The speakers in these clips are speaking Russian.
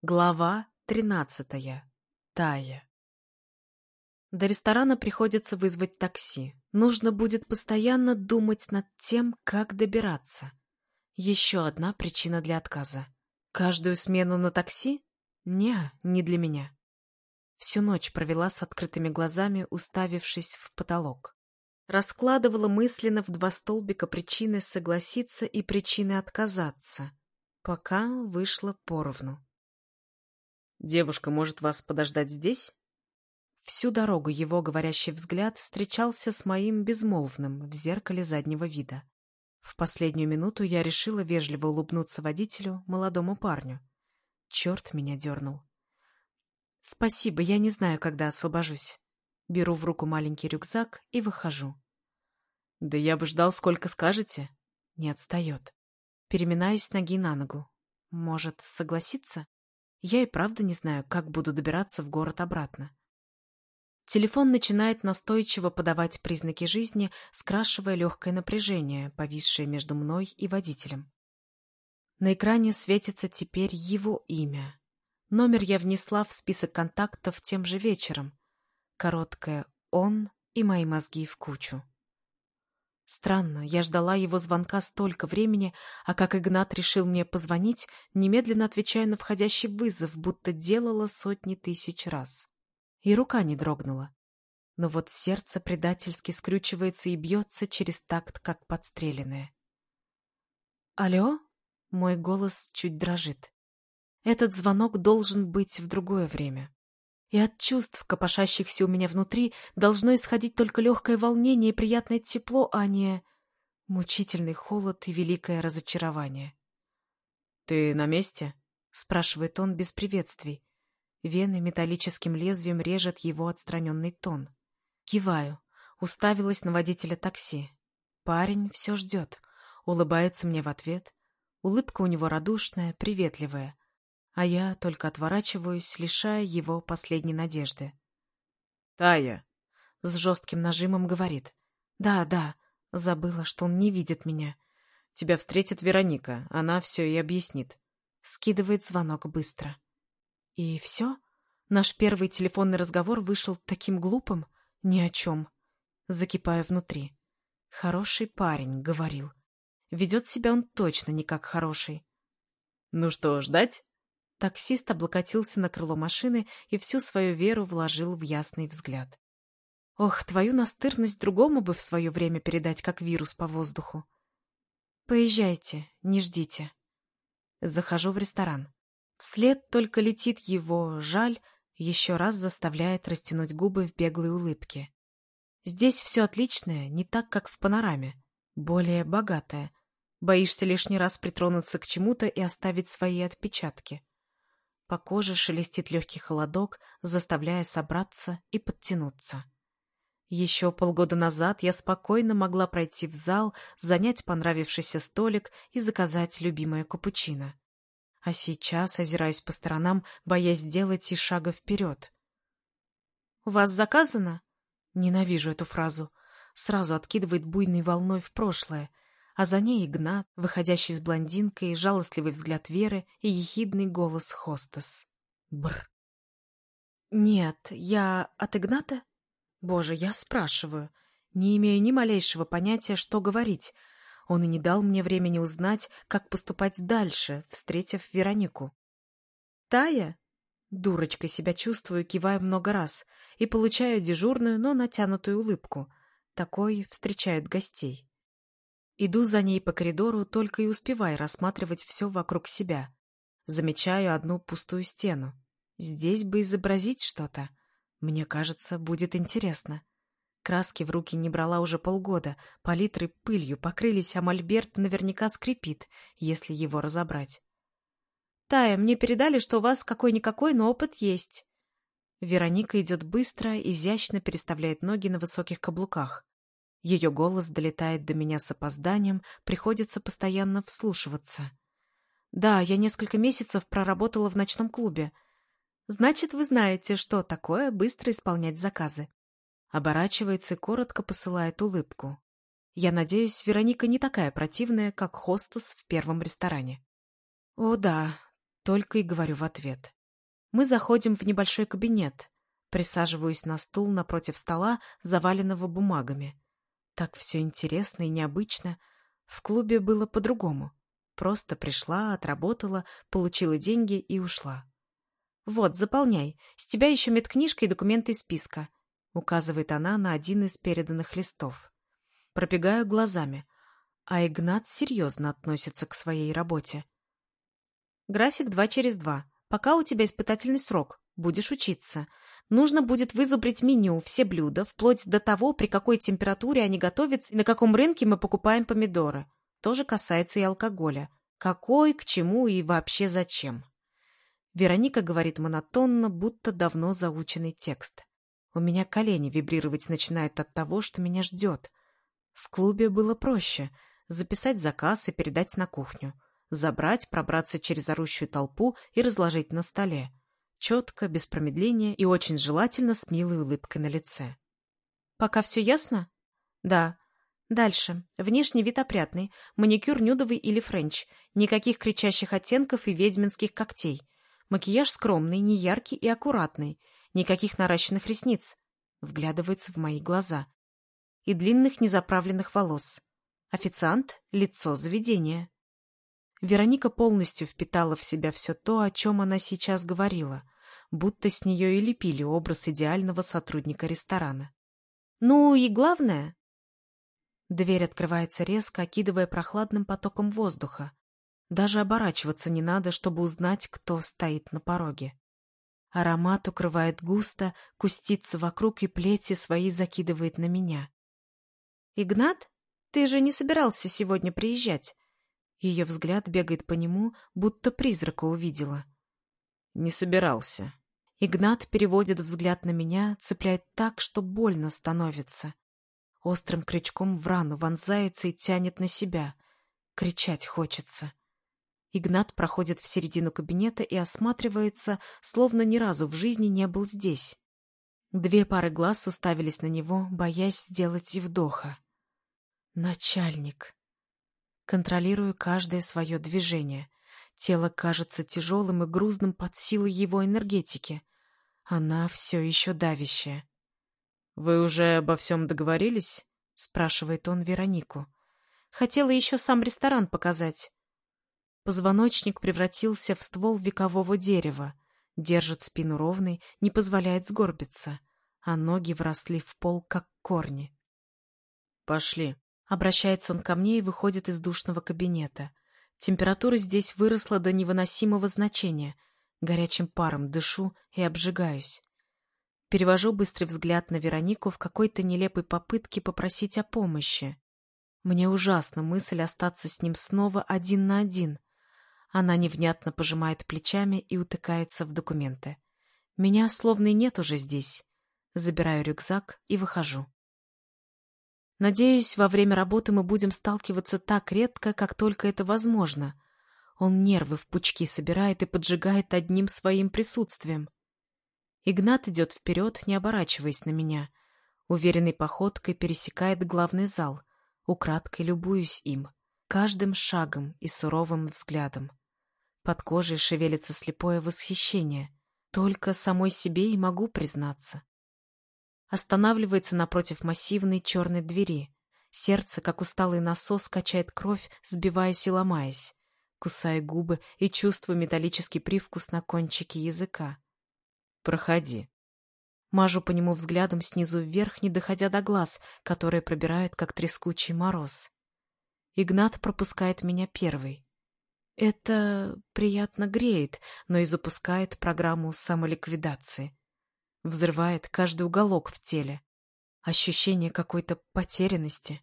Глава 13. Тая. До ресторана приходится вызвать такси. Нужно будет постоянно думать над тем, как добираться. Еще одна причина для отказа. Каждую смену на такси? Не для меня. Всю ночь провела с открытыми глазами, уставившись в потолок. Раскладывала мысленно в два столбика причины согласиться и причины отказаться, пока вышло поровну. «Девушка, может вас подождать здесь?» Всю дорогу его говорящий взгляд встречался с моим безмолвным в зеркале заднего вида. В последнюю минуту я решила вежливо улыбнуться водителю, молодому парню. Черт меня дернул. «Спасибо, я не знаю, когда освобожусь». Беру в руку маленький рюкзак и выхожу. «Да я бы ждал, сколько скажете». Не отстает. Переминаюсь с ноги на ногу. Может, согласиться? Я и правда не знаю, как буду добираться в город обратно. Телефон начинает настойчиво подавать признаки жизни, скрашивая легкое напряжение, повисшее между мной и водителем. На экране светится теперь его имя. Номер я внесла в список контактов тем же вечером. Короткое «он» и мои мозги в кучу. Странно, я ждала его звонка столько времени, а как Игнат решил мне позвонить, немедленно отвечаю на входящий вызов, будто делала сотни тысяч раз. И рука не дрогнула. Но вот сердце предательски скрючивается и бьется через такт, как подстреленное. «Алло?» — мой голос чуть дрожит. Этот звонок должен быть в другое время. И от чувств, копошащихся у меня внутри, должно исходить только легкое волнение и приятное тепло, а не мучительный холод и великое разочарование. «Ты на месте?» — спрашивает он без приветствий. Вены металлическим лезвием режет его отстраненный тон. Киваю, уставилась на водителя такси. Парень все ждет, улыбается мне в ответ. Улыбка у него радушная, приветливая. А я только отворачиваюсь, лишая его последней надежды. «Тая!» — с жестким нажимом говорит. «Да, забыла, что он не видит меня». «Тебя встретит Вероника, она все и объяснит». Скидывает звонок быстро. И все? Наш первый телефонный разговор вышел таким глупым? Ни о чем. Закипаю внутри. Хороший парень, говорил. Ведет себя он точно не как хороший. «Ну что, ждать?» Таксист облокотился на крыло машины и всю свою веру вложил в ясный взгляд. Ох, твою настырность другому бы в свое время передать, как вирус по воздуху. Поезжайте, не ждите. Захожу в ресторан. Вслед только летит его «жаль», еще раз заставляет растянуть губы в беглой улыбке. Здесь все отличное, не так, как в панораме. Более богатое. Боишься лишний раз притронуться к чему-то и оставить свои отпечатки. По коже шелестит легкий холодок, заставляя собраться и подтянуться. Еще полгода назад я спокойно могла пройти в зал, занять понравившийся столик и заказать любимое капучино. А сейчас озираюсь по сторонам, боясь сделать и шага вперед. «У вас заказано?» Ненавижу эту фразу. Сразу откидывает буйной волной в прошлое, а за ней Игнат, выходящий с блондинкой, жалостливый взгляд Веры и ехидный голос хостес. Бр. «Нет, я от Игната?» Боже, я спрашиваю, не имею ни малейшего понятия, что говорить. Он и не дал мне времени узнать, как поступать дальше, встретив Веронику. «Тая?» Дурочкой себя чувствую, киваю много раз и получаю дежурную, но натянутую улыбку. Такой встречают гостей. Иду за ней по коридору, только и успеваю рассматривать все вокруг себя. Замечаю одну пустую стену. Здесь бы изобразить что-то. Мне кажется, будет интересно. Краски в руки не брала уже полгода, палитры пылью покрылись, а мольберт наверняка скрипит, если его разобрать. «Тая, мне передали, что у вас какой-никакой, но опыт есть». Вероника идет быстро, изящно переставляет ноги на высоких каблуках. Ее голос долетает до меня с опозданием, приходится постоянно вслушиваться. «Да, я несколько месяцев проработала в ночном клубе. Значит, вы знаете, что такое быстро исполнять заказы». Оборачивается и коротко посылает улыбку. Я надеюсь, Вероника не такая противная, как хостес в первом ресторане. О да, Только и говорю в ответ. Мы заходим в небольшой кабинет. Присаживаюсь на стул напротив стола, заваленного бумагами. Так все интересно и необычно. В клубе было по-другому. Просто пришла, отработала, получила деньги и ушла. «Вот, заполняй. С тебя еще медкнижка и документы из списка», — указывает она на один из переданных листов. Пробегаю глазами, а Игнат серьезно относится к своей работе. «График 2/2. Пока у тебя испытательный срок. Будешь учиться. Нужно будет вызубрить меню, все блюда, вплоть до того, при какой температуре они готовятся и на каком рынке мы покупаем помидоры. Тоже касается и алкоголя. Какой, к чему и вообще зачем». Вероника говорит монотонно, будто давно заученный текст. У меня колени вибрировать начинают от того, что меня ждет. В клубе было проще — записать заказ и передать на кухню. Забрать, пробраться через орущую толпу и разложить на столе. Четко, без промедления и очень желательно с милой улыбкой на лице. «Пока все ясно?» «Да». Дальше. Внешний вид опрятный, маникюр нюдовый или френч, никаких кричащих оттенков и ведьминских когтей. Макияж скромный, неяркий и аккуратный, никаких наращенных ресниц. Вглядывается в мои глаза. И длинных незаправленных волос. Официант — лицо заведения. Вероника полностью впитала в себя все то, о чем она сейчас говорила, будто с нее и лепили образ идеального сотрудника ресторана. «Ну и главное...» Дверь открывается резко, окидывая прохладным потоком воздуха. Даже оборачиваться не надо, чтобы узнать, кто стоит на пороге. Аромат укрывает густо, кустится вокруг и плети свои закидывает на меня. «Игнат, ты же не собирался сегодня приезжать?» Ее взгляд бегает по нему, будто призрака увидела. Не собирался. Игнат переводит взгляд на меня, цепляет так, что больно становится. Острым крючком в рану вонзается и тянет на себя. Кричать хочется. Игнат проходит в середину кабинета и осматривается, словно ни разу в жизни не был здесь. 2 пары глаз уставились на него, боясь сделать и вдоха. Начальник. Контролирую каждое свое движение. Тело кажется тяжелым и грузным под силой его энергетики. Она все еще давящая. «Вы уже обо всем договорились?» — спрашивает он Веронику. «Хотела еще сам ресторан показать». Позвоночник превратился в ствол векового дерева, держит спину ровной, не позволяет сгорбиться, а ноги вросли в пол, как корни. «Пошли». Обращается он ко мне и выходит из душного кабинета. Температура здесь выросла до невыносимого значения. Горячим паром дышу и обжигаюсь. Перевожу быстрый взгляд на Веронику в какой-то нелепой попытке попросить о помощи. Мне ужасна мысль остаться с ним снова 1 на 1. Она невнятно пожимает плечами и утыкается в документы. Меня словно и нет уже здесь. Забираю рюкзак и выхожу. Надеюсь, во время работы мы будем сталкиваться так редко, как только это возможно. Он нервы в пучки собирает и поджигает одним своим присутствием. Игнат идет вперед, не оборачиваясь на меня. Уверенной походкой пересекает главный зал. Украдкой любуюсь им, каждым шагом и суровым взглядом. Под кожей шевелится слепое восхищение. Только самой себе и могу признаться. Останавливается напротив массивной черной двери. Сердце, как усталый насос, качает кровь, сбиваясь и ломаясь. Кусаю губы и чувствую металлический привкус на кончике языка. «Проходи». Мажу по нему взглядом снизу вверх, не доходя до глаз, которые пробирают, как трескучий мороз. Игнат пропускает меня первый. Это приятно греет, но и запускает программу самоликвидации. Взрывает каждый уголок в теле. Ощущение какой-то потерянности.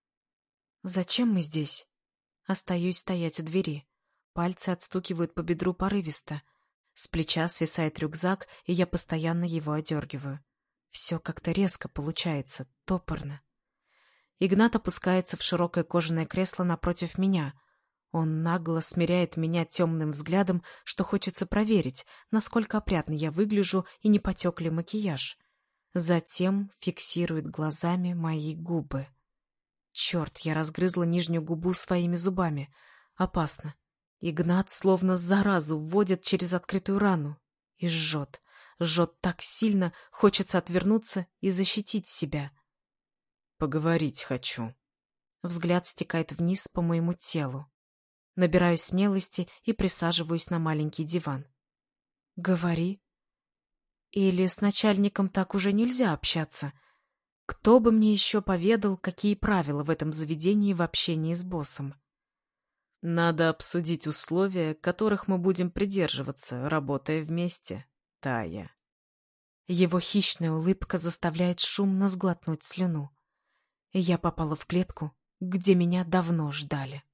Зачем мы здесь? Остаюсь стоять у двери. Пальцы отстукивают по бедру порывисто. С плеча свисает рюкзак, и я постоянно его одергиваю. Все как-то резко получается, топорно. Игнат опускается в широкое кожаное кресло напротив меня. Он нагло смиряет меня темным взглядом, что хочется проверить, насколько опрятно я выгляжу и не потек ли макияж. Затем фиксирует глазами мои губы. Черт, я разгрызла нижнюю губу своими зубами. Опасно. Игнат словно заразу вводит через открытую рану и жжет. Жжет так сильно, хочется отвернуться и защитить себя. Поговорить хочу. Взгляд стекает вниз по моему телу. Набираюсь смелости и присаживаюсь на маленький диван. Говори. Или с начальником так уже нельзя общаться? Кто бы мне еще поведал, какие правила в этом заведении в общении с боссом? Надо обсудить условия, которых мы будем придерживаться, работая вместе, Тая. Его хищная улыбка заставляет шумно сглотнуть слюну. Я попала в клетку, где меня давно ждали.